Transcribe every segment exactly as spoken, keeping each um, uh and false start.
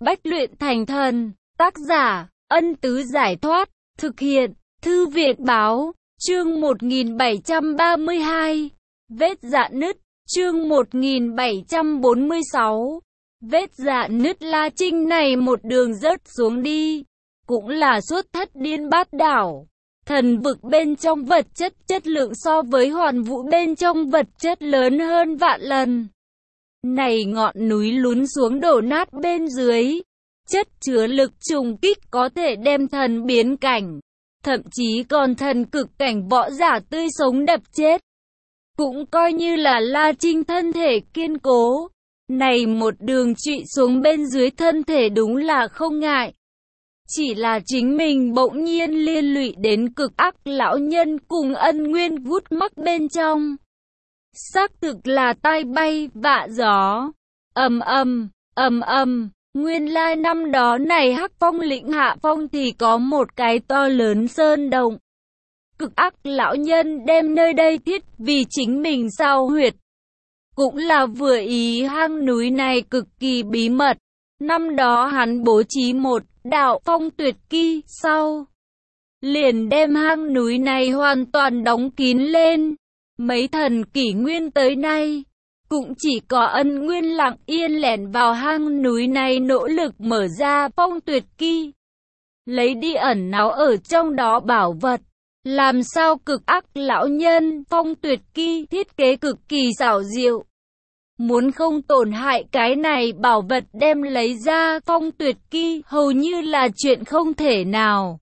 bách luyện thành thần. Tác giả, Ân Tứ Giải Thoát. Thực hiện, Thư viện Báo. Chương một nghìn bảy trăm ba mươi hai. Vết rạn nứt. Chương một nghìn bảy trăm bốn mươi sáu. Vết rạn nứt. La Trinh này một đường rớt xuống đi, cũng là suốt thất điên bát đảo. Thần vực bên trong vật chất chất lượng so với hoàn vũ bên trong vật chất lớn hơn vạn lần. Này ngọn núi lún xuống đổ nát bên dưới, chất chứa lực trùng kích có thể đem thần biến cảnh, thậm chí còn thần cực cảnh võ giả tươi sống đập chết. Cũng coi như là La Trinh thân thể kiên cố, này một đường trụy xuống bên dưới thân thể đúng là không ngại. Chỉ là chính mình bỗng nhiên liên lụy đến cực ác lão nhân cùng ân nguyên gút mắc bên trong. Xác thực là tai bay vạ gió. Ầm ầm, ầm ầm, nguyên lai năm đó này Hắc Phong lĩnh hạ phong thì có một cái to lớn sơn động. Cực ác lão nhân đem nơi đây thiết vì chính mình sao huyệt. Cũng là vừa ý hang núi này cực kỳ bí mật. Năm đó hắn bố trí một đạo phong tuyệt kỹ sau, liền đem hang núi này hoàn toàn đóng kín lên. Mấy thần kỷ nguyên tới nay, cũng chỉ có ân nguyên lặng yên lẻn vào hang núi này nỗ lực mở ra phong tuyệt kỹ, lấy đi ẩn náu ở trong đó bảo vật. Làm sao cực ác lão nhân phong tuyệt kỹ thiết kế cực kỳ xảo diệu, muốn không tổn hại cái này bảo vật đem lấy ra phong tuyệt kỹ hầu như là chuyện không thể nào.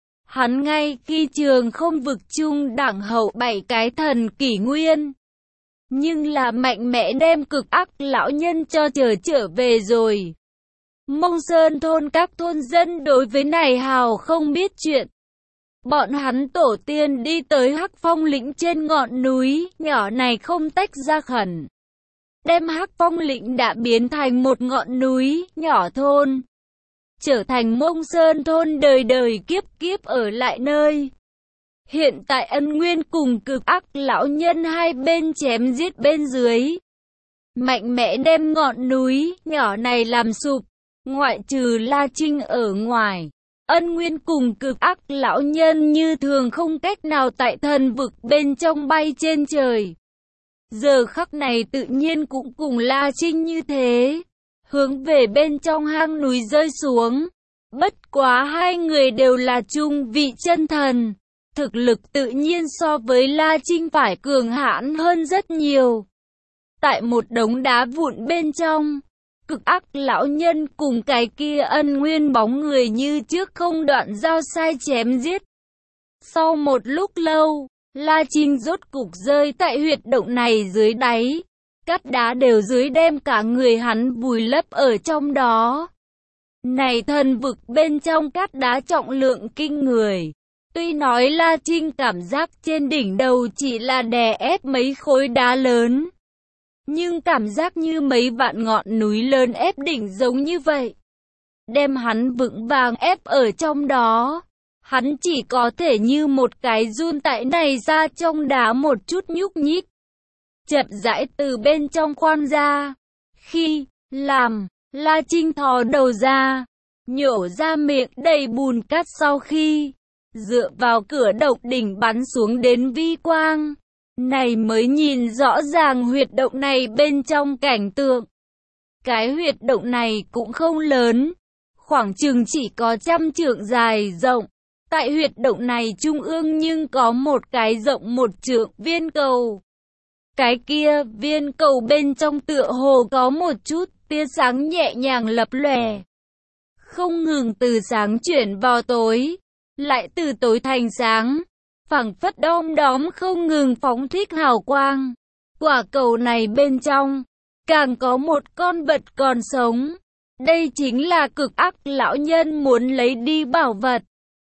Hắn ngay khi trường không vực chung đẳng hậu bảy cái thần kỷ nguyên, nhưng là mạnh mẽ đem cực ác lão nhân cho trở trở về rồi. Mông Sơn thôn các thôn dân đối với này hào không biết chuyện. Bọn hắn tổ tiên đi tới Hắc Phong lĩnh trên ngọn núi nhỏ này không tách ra khẩn, đem Hắc Phong lĩnh đã biến thành một ngọn núi nhỏ thôn, trở thành Mông Sơn thôn đời đời kiếp kiếp ở lại nơi. Hiện tại ân nguyên cùng cực ác lão nhân hai bên chém giết bên dưới, mạnh mẽ đem ngọn núi nhỏ này làm sụp. Ngoại trừ La Trinh ở ngoài, ân nguyên cùng cực ác lão nhân như thường không cách nào tại thần vực bên trong bay trên trời. Giờ khắc này tự nhiên cũng cùng La Trinh như thế, hướng về bên trong hang núi rơi xuống. Bất quá hai người đều là trung vị chân thần, thực lực tự nhiên so với La Trinh phải cường hãn hơn rất nhiều. Tại một đống đá vụn bên trong, cực ác lão nhân cùng cái kia ân nguyên bóng người như trước không đoạn dao sai chém giết. Sau một lúc lâu, La Trinh rốt cục rơi tại huyệt động này dưới đáy, cát đá đều dưới đem cả người hắn vùi lấp ở trong đó. Này thần vực bên trong cát đá trọng lượng kinh người, tuy nói La Trinh cảm giác trên đỉnh đầu chỉ là đè ép mấy khối đá lớn, nhưng cảm giác như mấy vạn ngọn núi lớn ép đỉnh giống như vậy, đem hắn vững vàng ép ở trong đó. Hắn chỉ có thể như một cái run tại này ra trong đá một chút nhúc nhích, chậm rãi từ bên trong khoan ra. Khi làm La Trinh thò đầu ra, nhổ ra miệng đầy bùn cát sau khi dựa vào cửa độc đỉnh bắn xuống đến vi quang, này mới nhìn rõ ràng huyệt động này bên trong cảnh tượng. Cái huyệt động này cũng không lớn, khoảng chừng chỉ có trăm trượng dài rộng. Tại huyệt động này trung ương nhưng có một cái rộng một trượng viên cầu. Cái kia viên cầu bên trong tựa hồ có một chút tia sáng nhẹ nhàng lập lòe, không ngừng từ sáng chuyển vào tối, lại từ tối thành sáng, phảng phất đom đóm không ngừng phóng thích hào quang. Quả cầu này bên trong càng có một con vật còn sống. Đây chính là cực ác lão nhân muốn lấy đi bảo vật.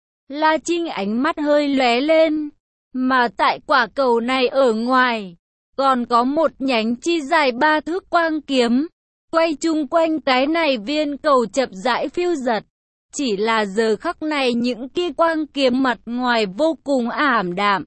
La Trinh ánh mắt hơi lóe lên, mà tại quả cầu này ở ngoài, còn có một nhánh chi dài ba thước quang kiếm, quay chung quanh cái này viên cầu chậm rãi phiêu dật. Chỉ là giờ khắc này những kia quang kiếm mặt ngoài vô cùng ảm đạm,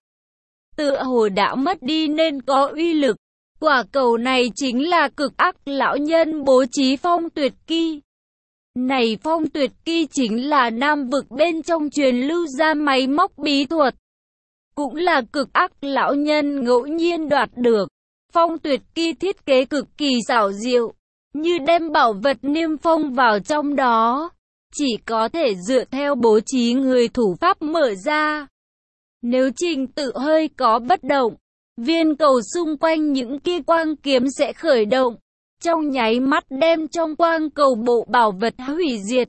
tựa hồ đã mất đi nên có uy lực. Quả cầu này chính là cực ác lão nhân bố trí phong tuyệt kỹ. Này Phong Tuyệt Kỳ chính là Nam vực bên trong truyền lưu ra máy móc bí thuật. Cũng là cực ác lão nhân ngẫu nhiên đoạt được. Phong Tuyệt Kỳ thiết kế cực kỳ xảo diệu, như đem bảo vật niêm phong vào trong đó. Chỉ có thể dựa theo bố trí người thủ pháp mở ra. Nếu trình tự hơi có bất động, viên cầu xung quanh những kia quang kiếm sẽ khởi động, trong nháy mắt đem trong quang cầu bộ bảo vật hủy diệt.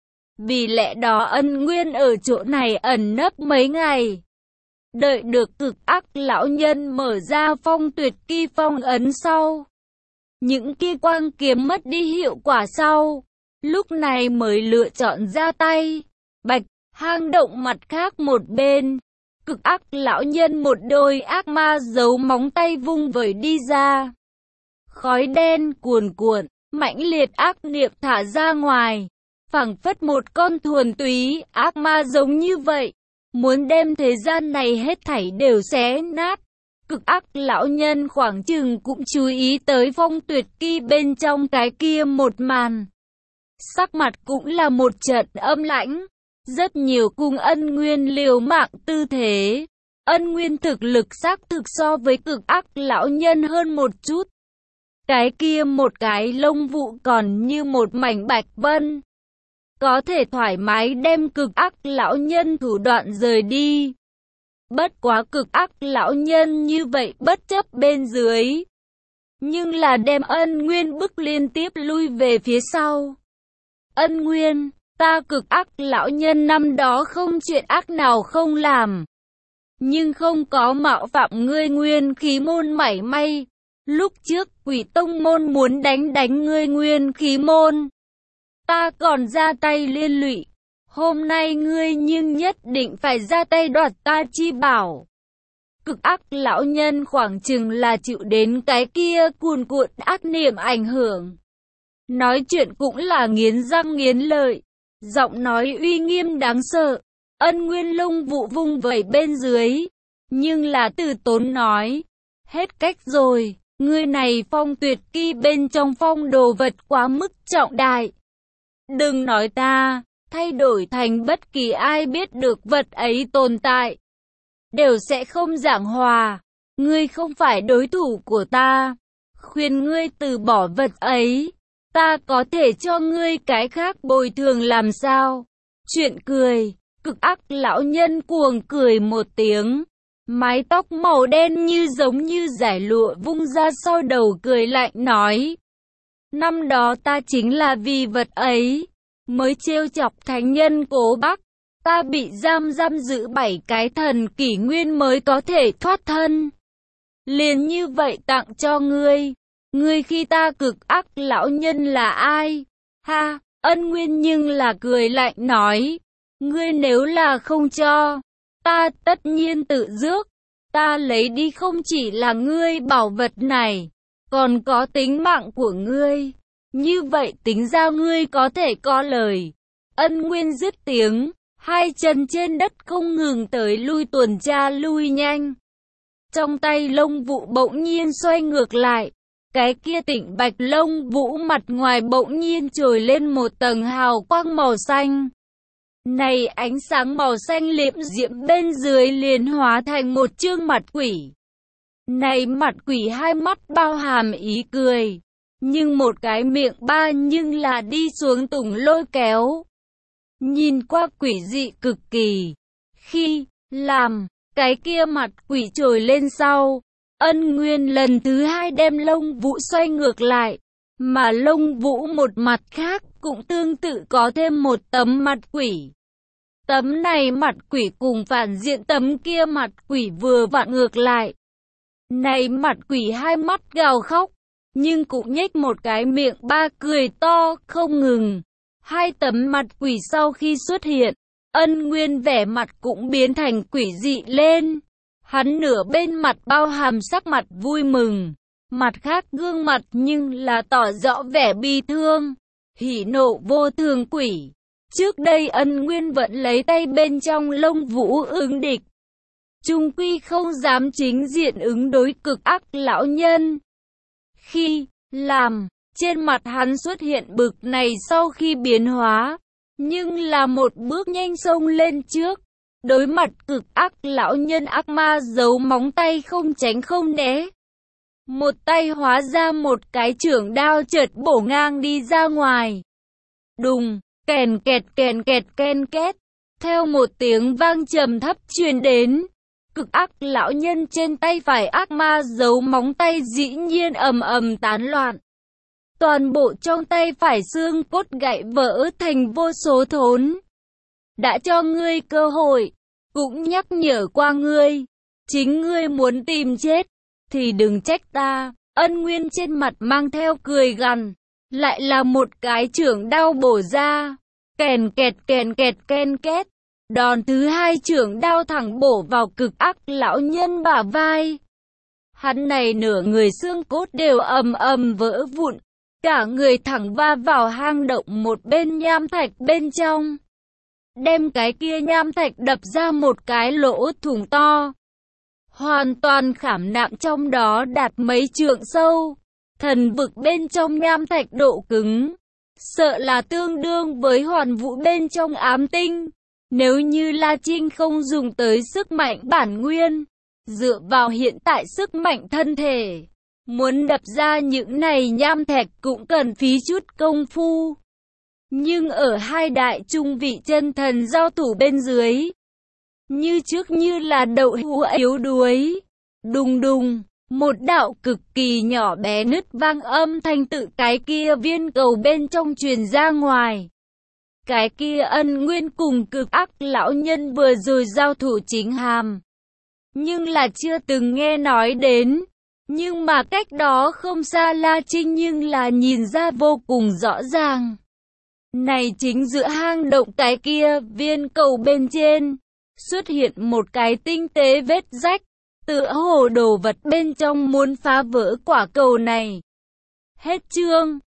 Vì lẽ đó Ân Nguyên ở chỗ này ẩn nấp mấy ngày. Đợi được cực ác lão nhân mở ra Phong Tuyệt Kỳ phong ấn sau, những kia quang kiếm mất đi hiệu quả sau, lúc này mới lựa chọn ra tay. Bạch, hang động mặt khác một bên, cực ác lão nhân một đôi ác ma giấu móng tay vung vẩy đi ra. Khói đen cuồn cuộn, mãnh liệt ác niệm thả ra ngoài, phảng phất một con thuần túy ác ma giống như vậy, muốn đem thế gian này hết thảy đều xé nát. Cực ác lão nhân khoảng chừng cũng chú ý tới Phong Tuyệt Kỳ bên trong cái kia một màn. Sắc mặt cũng là một trận âm lãnh. Rất nhiều cùng Ân Nguyên liều mạng tư thế. Ân Nguyên thực lực xác thực so với cực ác lão nhân hơn một chút. Cái kia một cái lông vụ còn như một mảnh bạch vân, có thể thoải mái đem cực ác lão nhân thủ đoạn rời đi. Bất quá cực ác lão nhân như vậy bất chấp bên dưới, nhưng là đem Ân Nguyên bức liên tiếp lui về phía sau. Ân Nguyên, ta cực ác lão nhân năm đó không chuyện ác nào không làm, nhưng không có mạo phạm ngươi Nguyên Khí môn mảy may. Lúc trước Quỷ Tông môn muốn đánh đánh ngươi Nguyên Khí môn, ta còn ra tay liên lụy. Hôm nay ngươi nhưng nhất định phải ra tay đoạt ta chi bảo. Cực ác lão nhân khoảng chừng là chịu đến cái kia cuồn cuộn ác niệm ảnh hưởng. Nói chuyện cũng là nghiến răng nghiến lợi, giọng nói uy nghiêm đáng sợ. Ân Nguyên lông vụ vung vẩy bên dưới, nhưng là từ tốn nói, hết cách rồi, ngươi này Phong Tuyệt Kỳ bên trong phong đồ vật quá mức trọng đại. Đừng nói ta, thay đổi thành bất kỳ ai biết được vật ấy tồn tại, đều sẽ không giảng hòa. Ngươi không phải đối thủ của ta, khuyên ngươi từ bỏ vật ấy, ta có thể cho ngươi cái khác bồi thường làm sao? Chuyện cười, cực ác lão nhân cuồng cười một tiếng, mái tóc màu đen như giống như dải lụa vung ra sau đầu cười lạnh nói, năm đó ta chính là vì vật ấy mới trêu chọc thánh nhân Cố Bắc, ta bị giam giam giữ bảy cái thần kỷ nguyên mới có thể thoát thân. Liền như vậy tặng cho ngươi. Ngươi khi ta cực ác lão nhân là ai? Ha, Ân Nguyên nhưng là cười lạnh nói, ngươi nếu là không cho, ta tất nhiên tự rước. Ta lấy đi không chỉ là ngươi bảo vật này, còn có tính mạng của ngươi. Như vậy tính ra ngươi có thể có lời. Ân Nguyên dứt tiếng, hai chân trên đất không ngừng tới lui tuần tra lui nhanh. Trong tay lông vụ bỗng nhiên xoay ngược lại, cái kia tịnh bạch lông vũ mặt ngoài bỗng nhiên trồi lên một tầng hào quang màu xanh. Này ánh sáng màu xanh liệm diễm bên dưới liền hóa thành một chương mặt quỷ. Này mặt quỷ hai mắt bao hàm ý cười, nhưng một cái miệng ba nhưng là đi xuống tùng lôi kéo. Nhìn qua quỷ dị cực kỳ. Khi làm cái kia mặt quỷ trồi lên sau, Ân Nguyên lần thứ hai đem lông vũ xoay ngược lại, mà lông vũ một mặt khác cũng tương tự có thêm một tấm mặt quỷ. Tấm này mặt quỷ cùng phản diện tấm kia mặt quỷ vừa vặn ngược lại. Này mặt quỷ hai mắt gào khóc, nhưng cũng nhếch một cái miệng ba cười to không ngừng. Hai tấm mặt quỷ sau khi xuất hiện, Ân Nguyên vẻ mặt cũng biến thành quỷ dị lên. Hắn nửa bên mặt bao hàm sắc mặt vui mừng, mặt khác gương mặt nhưng là tỏ rõ vẻ bi thương, hỉ nộ vô thường quỷ. Trước đây Ân Nguyên vẫn lấy tay bên trong lông vũ ứng địch, chung quy không dám chính diện ứng đối cực ác lão nhân. Khi làm Trên mặt hắn xuất hiện bực này sau khi biến hóa, nhưng là một bước nhanh xông lên trước. Đối mặt cực ác lão nhân, ác ma giấu móng tay không tránh không né. Một tay hóa ra một cái chưởng đao chợt bổ ngang đi ra ngoài. Đùng, kèn kẹt kèn kẹt ken két. Theo một tiếng vang trầm thấp truyền đến, cực ác lão nhân trên tay phải ác ma giấu móng tay dĩ nhiên ầm ầm tán loạn. Toàn bộ trong tay phải xương cốt gãy vỡ thành vô số thốn. Đã cho ngươi cơ hội, cũng nhắc nhở qua ngươi. Chính ngươi muốn tìm chết, thì đừng trách ta. Ân Nguyên trên mặt mang theo cười gằn, lại là một cái chưởng đao bổ ra. Kèn kẹt kèn kẹt ken két. Đòn thứ hai chưởng đao thẳng bổ vào cực ác lão nhân bả vai. Hắn này nửa người xương cốt đều ầm ầm vỡ vụn. Cả người thẳng va vào hang động một bên nham thạch bên trong. Đem cái kia nham thạch đập ra một cái lỗ thủng to. Hoàn toàn khảm nạm trong đó đạt mấy trượng sâu. Thần vực bên trong nham thạch độ cứng, sợ là tương đương với hoàn vũ bên trong ám tinh. Nếu như La Trinh không dùng tới sức mạnh bản nguyên, dựa vào hiện tại sức mạnh thân thể, muốn đập ra những này nham thạch cũng cần phí chút công phu. Nhưng ở hai đại trung vị chân thần giao thủ bên dưới, như trước như là đậu hũ yếu đuối. Đùng đùng, một đạo cực kỳ nhỏ bé nứt vang âm thanh tự cái kia viên cầu bên trong truyền ra ngoài. Cái kia Ân Nguyên cùng cực ác lão nhân vừa rồi giao thủ chính hàm, nhưng là chưa từng nghe nói đến. Nhưng mà cách đó không xa La Trinh nhưng là nhìn ra vô cùng rõ ràng. Này chính giữa hang động cái kia viên cầu bên trên, xuất hiện một cái tinh tế vết rách, tựa hồ đồ vật bên trong muốn phá vỡ quả cầu này. Hết chương.